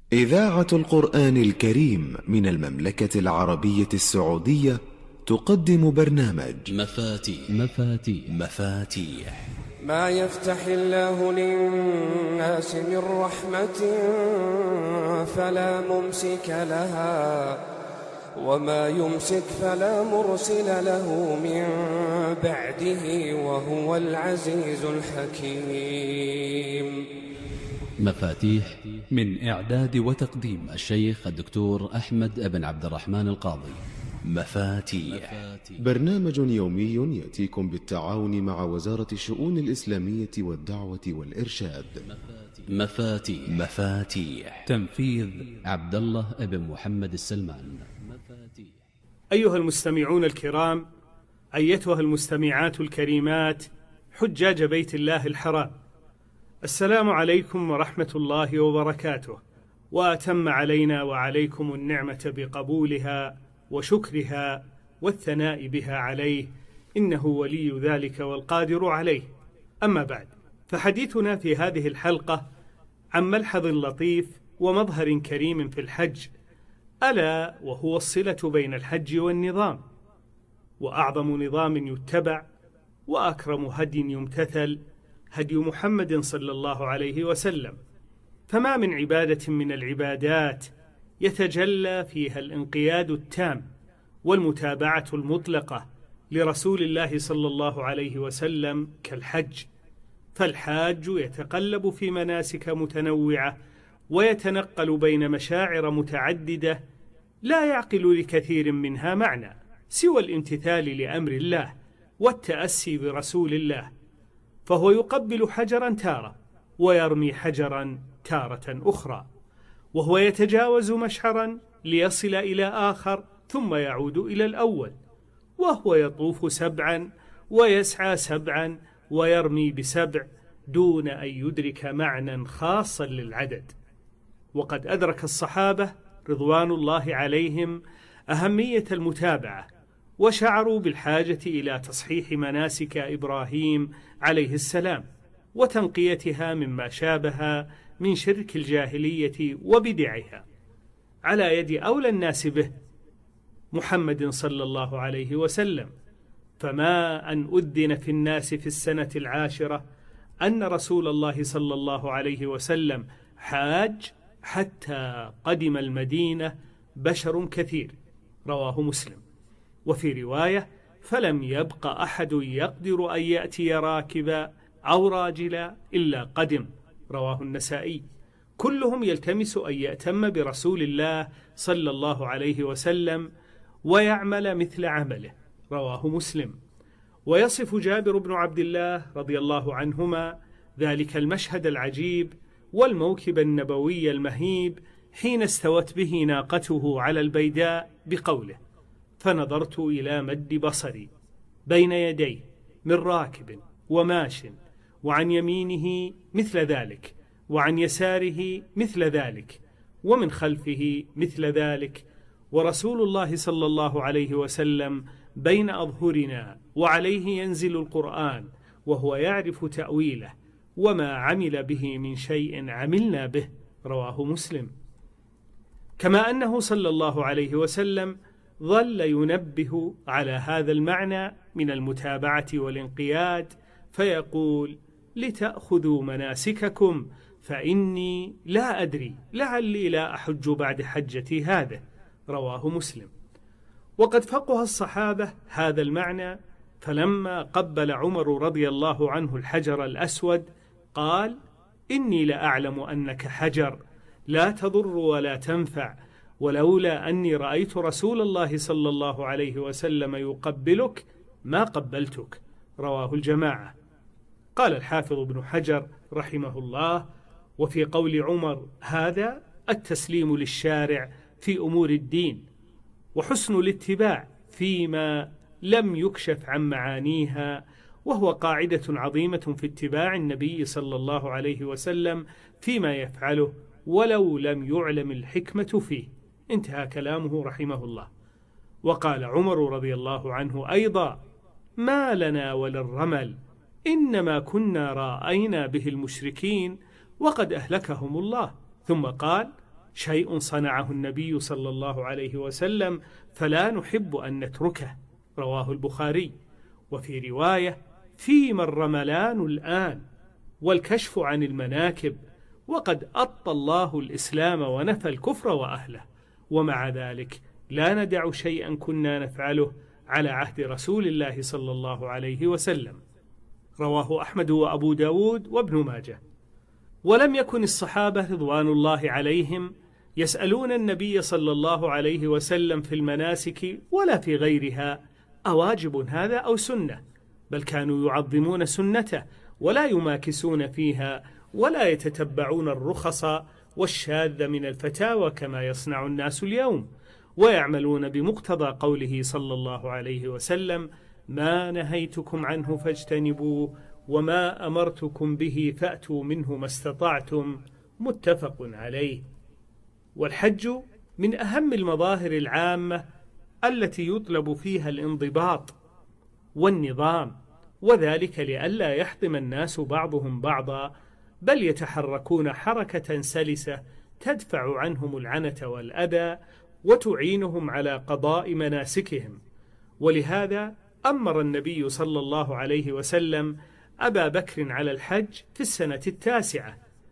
إذاعة القرآن الكريم من المملكة العربية السعودية تقدم برنامج مفاتيح. ما يفتح الله للناس من رحمة فلا ممسك لها وما يمسك فلا مرسل له من بعده وهو العزيز الحكيم. مفاتيح من إعداد وتقديم الشيخ الدكتور أحمد بن عبد الرحمن القاضي. مفاتيح برنامج يومي يأتيكم بالتعاون مع وزارة الشؤون الإسلامية والدعوة والإرشاد. مفاتيح تنفيذ عبد الله بن محمد السلمان. أيها المستمعون الكرام، أيتها المستمعات الكريمات، حجاج بيت الله الحرام، السلام عليكم ورحمة الله وبركاته، وأتم علينا وعليكم النعمة بقبولها وشكرها والثناء بها عليه، إنه ولي ذلك والقادر عليه. أما بعد، فحديثنا في هذه الحلقة عن ملحظ لطيف ومظهر كريم في الحج، ألا وهو الصلة بين الحج والنظام، وأعظم نظام يتبع وأكرم هدي يمتثل هدي محمد صلى الله عليه وسلم. فما من عبادة من العبادات يتجلى فيها الانقياد التام والمتابعة المطلقة لرسول الله صلى الله عليه وسلم كالحج، فالحاج يتقلب في مناسك متنوعة ويتنقل بين مشاعر متعددة لا يعقل لكثير منها معنى سوى الامتثال لأمر الله والتأسي برسول الله، فهو يقبل حجرا تارة ويرمي حجرا تارة أخرى، وهو يتجاوز مشعرا ليصل إلى آخر ثم يعود إلى الأول، وهو يطوف 7 ويسعى 7 ويرمي ب7 دون أن يدرك معنى خاصا للعدد. وقد أدرك الصحابة رضوان الله عليهم أهمية المتابعة، وشعروا بالحاجة إلى تصحيح مناسك إبراهيم عليه السلام وتنقيتها مما شابه من شرك الجاهلية وبدعها، على يد أولى الناس به محمد صلى الله عليه وسلم. فما أن أذن في الناس في السنة 10 أن رسول الله صلى الله عليه وسلم حاج حتى قدم المدينة بشر كثير، رواه مسلم. وفي رواية: فلم يبق أحد يقدر أن يأتي راكبا أو راجلا إلا قدم، رواه النسائي. كلهم يلتمس أن يأتم برسول الله صلى الله عليه وسلم ويعمل مثل عمله، رواه مسلم. ويصف جابر بن عبد الله رضي الله عنهما ذلك المشهد العجيب والموكب النبوي المهيب حين استوت به ناقته على البيداء بقوله: فنظرت إلى مد بصري بين يديه من راكب وماش، وعن يمينه مثل ذلك، وعن يساره مثل ذلك، ومن خلفه مثل ذلك، ورسول الله صلى الله عليه وسلم بين أظهرنا، وعليه ينزل القرآن وهو يعرف تأويله، وما عمل به من شيء عملنا به، رواه مسلم. كما أنه صلى الله عليه وسلم ظل ينبه على هذا المعنى من المتابعة والانقياد، فيقول: لتأخذوا مناسككم فإني لا أدري لعلي لا أحج بعد حجتي هذه، رواه مسلم. وقد فقه الصحابة هذا المعنى، فلما قبل عمر رضي الله عنه الحجر الأسود قال: إني لأعلم أنك حجر لا تضر ولا تنفع، ولولا أني رأيت رسول الله صلى الله عليه وسلم يقبلك ما قبلتك، رواه الجماعة. قال الحافظ ابن حجر رحمه الله: وفي قول عمر هذا التسليم للشارع في أمور الدين، وحسن الاتباع فيما لم يكشف عن معانيها، وهو قاعدة عظيمة في اتباع النبي صلى الله عليه وسلم فيما يفعله ولو لم يعلم الحكمة فيه. انتهى كلامه رحمه الله. وقال عمر رضي الله عنه أيضا: ما لنا وللرمل، إنما كنا رأينا به المشركين وقد أهلكهم الله. ثم قال: شيء صنعه النبي صلى الله عليه وسلم فلا نحب أن نتركه، رواه البخاري. وفي رواية: فيما الرملان الآن والكشف عن المناكب، وقد أطى الله الإسلام ونفى الكفر وأهله، ومع ذلك لا ندع شيئا كنا نفعله على عهد رسول الله صلى الله عليه وسلم. رواه أحمد وأبو داود وابن ماجه. ولم يكن الصحابة رضوان الله عليهم يسألون النبي صلى الله عليه وسلم في المناسك ولا في غيرها أواجب هذا أو سنة، بل كانوا يعظمون سنته ولا يماكسون فيها ولا يتتبعون الرخص والشاذ من الفتاوى كما يصنع الناس اليوم، ويعملون بمقتضى قوله صلى الله عليه وسلم: ما نهيتكم عنه فاجتنبوه وما أمرتكم به فأتوا منه ما استطعتم، متفق عليه. والحج من أهم المظاهر العامة التي يطلب فيها الانضباط والنظام، وذلك لئلا يحطم الناس بعضهم بعضا، بل يتحركون حركة سلسة تدفع عنهم العنة والأذى وتعينهم على قضاء مناسكهم. ولهذا أمر النبي صلى الله عليه وسلم أبا بكر على الحج في السنة 9،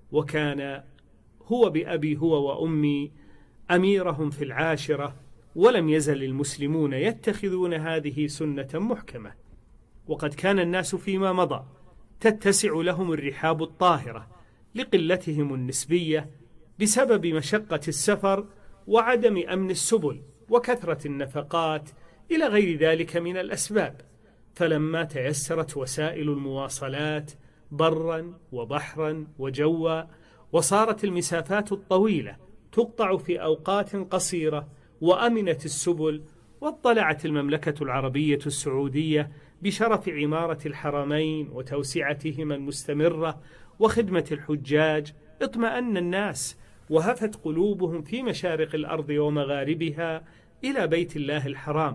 وكان هو بأبي هو وأمي أميرهم في 10، ولم يزل المسلمون يتخذون هذه سنة محكمة. وقد كان الناس فيما مضى تتسع لهم الرحاب الطاهرة لقلتهم النسبية بسبب مشقة السفر وعدم أمن السبل وكثرة النفقات إلى غير ذلك من الأسباب، فلما تيسرت وسائل المواصلات برا وبحرا وجوا، وصارت المسافات الطويلة تقطع في أوقات قصيرة وأمنت السبل، واطلعت المملكة العربية السعودية بشرف عمارة الحرمين وتوسعتهما المستمرة وخدمة الحجاج، اطمأن الناس وهفت قلوبهم في مشارق الأرض ومغاربها إلى بيت الله الحرام،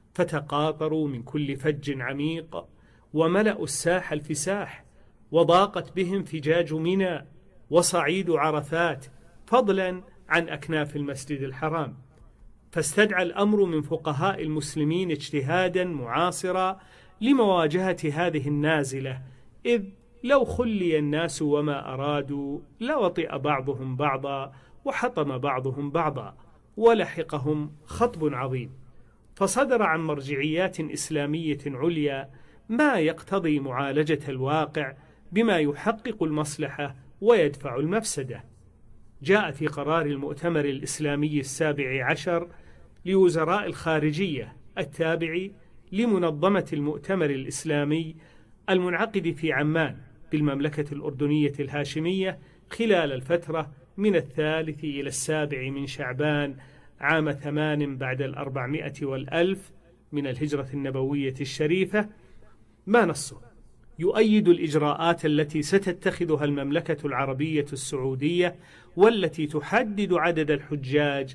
فتقاطروا من كل فج عميق وملأوا الساح الفساح، وضاقت بهم فجاج منى وصعيد عرفات، فضلا عن أكناف المسجد الحرام. فاستدعى الأمر من فقهاء المسلمين اجتهادا معاصرا لمواجهة هذه النازلة، إذ لو خلي الناس وما أرادوا لوطئ بعضهم بعضا وحطم بعضهم بعضا ولحقهم خطب عظيم. فصدر عن مرجعيات إسلامية عليا ما يقتضي معالجة الواقع بما يحقق المصلحة ويدفع المفسدة. جاء في قرار المؤتمر الإسلامي 17 لوزراء الخارجية التابع لمنظمة المؤتمر الإسلامي المنعقد في عمان بالمملكة الأردنية الهاشمية خلال الفترة من 3 إلى 7 من شعبان عام 8 بعد 400 و1000 من الهجرة النبوية الشريفة، ما نصه يؤيد الإجراءات التي ستتخذها المملكة العربية السعودية، والتي تحدد عدد الحجاج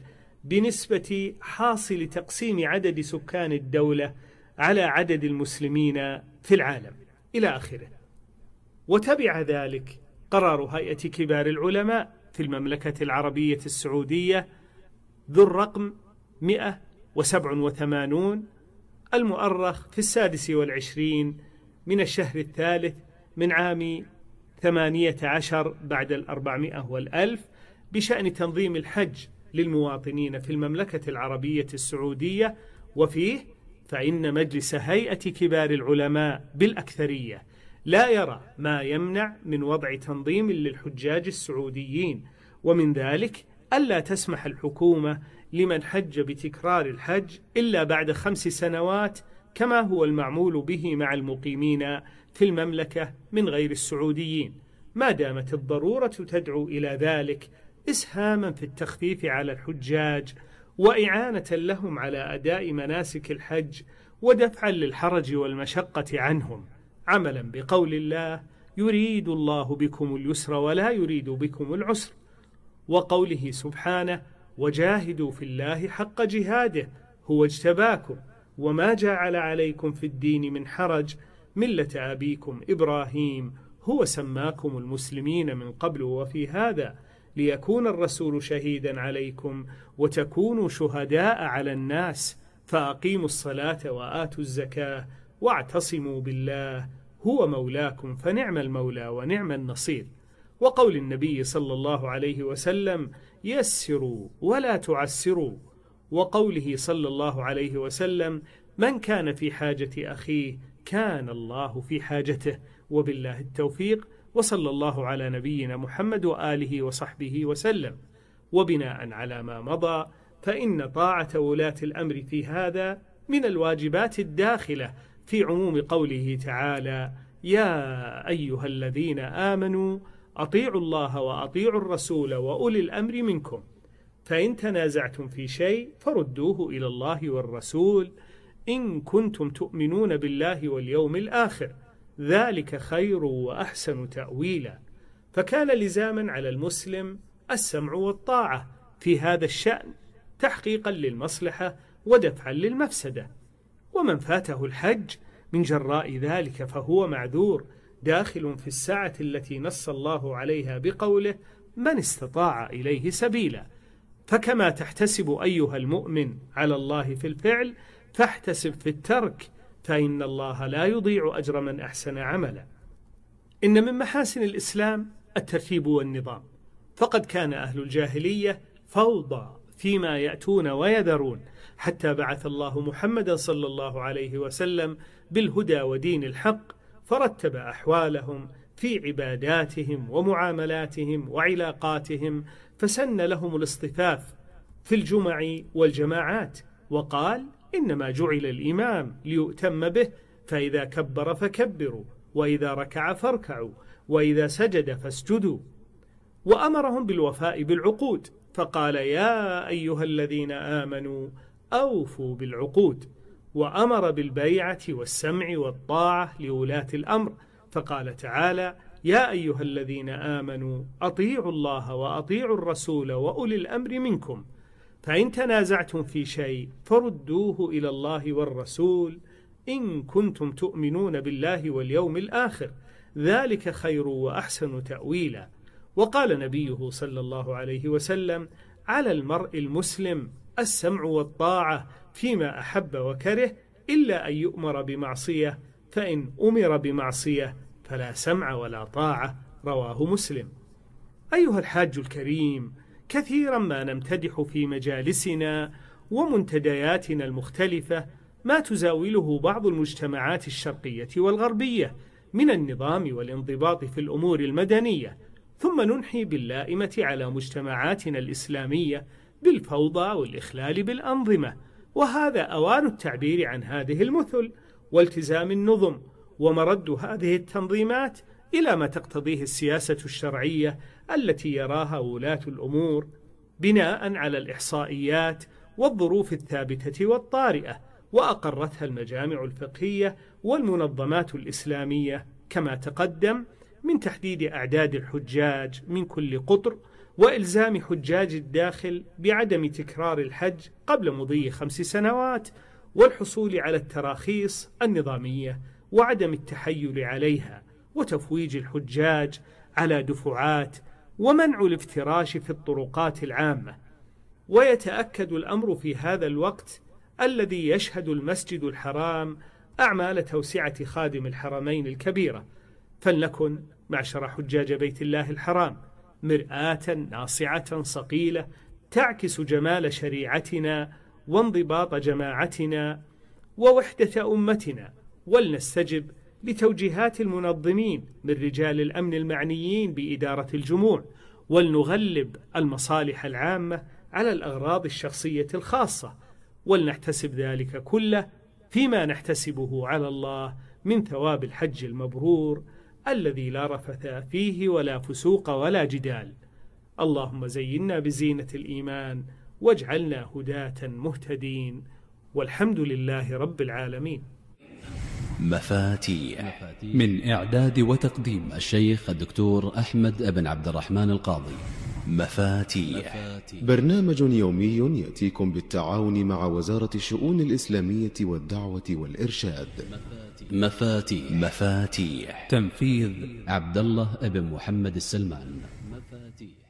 بنسبة حاصل تقسيم عدد سكان الدولة على عدد المسلمين في العالم إلى آخره. وتبع ذلك قرار هيئة كبار العلماء في المملكة العربية السعودية ذو الرقم 187 المؤرخ في 26 من الشهر الثالث من عام 18 بعد 400 و1000 بشأن تنظيم الحج للمواطنين في المملكة العربية السعودية. وفيه فإن مجلس هيئة كبار العلماء بالأكثرية لا يرى ما يمنع من وضع تنظيم للحجاج السعوديين، ومن ذلك ألا تسمح الحكومة لمن حج بتكرار الحج إلا بعد 5 سنوات كما هو المعمول به مع المقيمين في المملكة من غير السعوديين، ما دامت الضرورة تدعو إلى ذلك، إسهاما في التخفيف على الحجاج وإعانة لهم على أداء مناسك الحج ودفعا للحرج والمشقة عنهم، عملا بقول الله: يريد الله بكم اليسر ولا يريد بكم العسر، وقوله سبحانه: وجاهدوا في الله حق جهاده هو اجتباكم وما جعل عليكم في الدين من حرج ملة أبيكم إبراهيم هو سماكم المسلمين من قبل وفي هذا ليكون الرسول شهيدا عليكم وتكونوا شهداء على الناس فأقيموا الصلاة وآتوا الزكاة واعتصموا بالله هو مولاكم فنعم المولى ونعم النصير. وقول النبي صلى الله عليه وسلم يسروا ولا تعسروا، وقوله صلى الله عليه وسلم من كان في حاجة أخيه كان الله في حاجته. وبالله التوفيق، وصلى الله على نبينا محمد وآله وصحبه وسلم. وبناء على ما مضى فإن طاعة ولاة الأمر في هذا من الواجبات الداخلة في عموم قوله تعالى يا أيها الذين آمنوا أطيعوا الله وأطيعوا الرسول وأولي الأمر منكم، فإن تنازعتم في شيء فردوه إلى الله والرسول إن كنتم تؤمنون بالله واليوم الآخر، ذلك خير وأحسن تأويلا. فكان لزاما على المسلم السمع والطاعة في هذا الشأن تحقيقا للمصلحة ودفعا للمفسدة. ومن فاته الحج من جراء ذلك فهو معذور داخل في السعة التي نص الله عليها بقوله من استطاع إليه سبيلا. فكما تحتسب أيها المؤمن على الله في الفعل فاحتسب في الترك، فإن الله لا يضيع أجر من أحسن عملا. إن من محاسن الإسلام الترتيب والنظام، فقد كان أهل الجاهلية فوضى فيما يأتون ويذرون، حتى بعث الله محمدا صلى الله عليه وسلم بالهدى ودين الحق، فرتب أحوالهم في عباداتهم ومعاملاتهم وعلاقاتهم، فسن لهم الاصطفاف في الجمع والجماعات، وقال إنما جعل الإمام ليؤتم به، فإذا كبر فكبروا، وإذا ركع فاركعوا، وإذا سجد فاسجدوا. وأمرهم بالوفاء بالعقود، فقال يا أيها الذين آمنوا أوفوا بالعقود. وأمر بالبيعة والسمع والطاعة لولاة الأمر، فقال تعالى يا أيها الذين آمنوا أطيعوا الله وأطيعوا الرسول وأولي الأمر منكم، فإن تنازعتم في شيء فردوه إلى الله والرسول إن كنتم تؤمنون بالله واليوم الآخر، ذلك خير وأحسن تأويلا. وقال نبيه صلى الله عليه وسلم على المرء المسلم السمع والطاعة فيما أحب وكره، إلا أن يؤمر بمعصية، فإن أمر بمعصية فلا سمع ولا طاعة. رواه مسلم. أيها الحاج الكريم، كثيرا ما نمتدح في مجالسنا ومنتدياتنا المختلفة ما تزاوله بعض المجتمعات الشرقية والغربية من النظام والانضباط في الأمور المدنية، ثم ننحي باللائمة على مجتمعاتنا الإسلامية بالفوضى والإخلال بالأنظمة. وهذا أوان التعبير عن هذه المثل والتزام النظم، ومرد هذه التنظيمات إلى ما تقتضيه السياسة الشرعية التي يراها ولاة الأمور بناء على الإحصائيات والظروف الثابتة والطارئة، وأقرتها المجامع الفقهية والمنظمات الإسلامية كما تقدم، من تحديد أعداد الحجاج من كل قطر، وإلزام حجاج الداخل بعدم تكرار الحج قبل مضي 5 سنوات، والحصول على التراخيص النظامية وعدم التحيل عليها، وتفويج الحجاج على دفعات، ومنع الافتراش في الطرقات العامة. ويتأكد الأمر في هذا الوقت الذي يشهد المسجد الحرام أعمال توسعة خادم الحرمين الكبيرة، فلنكن معشر حجاج بيت الله الحرام مرآة ناصعة صقيلة تعكس جمال شريعتنا وانضباط جماعتنا ووحدة أمتنا، ولنستجب لتوجيهات المنظمين من رجال الأمن المعنيين بإدارة الجموع، ولنغلب المصالح العامة على الأغراض الشخصية الخاصة، ولنحتسب ذلك كله فيما نحتسبه على الله من ثواب الحج المبرور الذي لا رفث فيه ولا فسوق ولا جدال. اللهم زينا بزينة الإيمان واجعلنا هداة مهتدين، والحمد لله رب العالمين. مفاتيح من إعداد وتقديم الشيخ الدكتور أحمد بن عبد الرحمن القاضي. مفاتيح برنامج يومي يأتيكم بالتعاون مع وزارة الشؤون الإسلامية والدعوة والإرشاد. مفاتيح تنفيذ عبد الله بن محمد السلمان.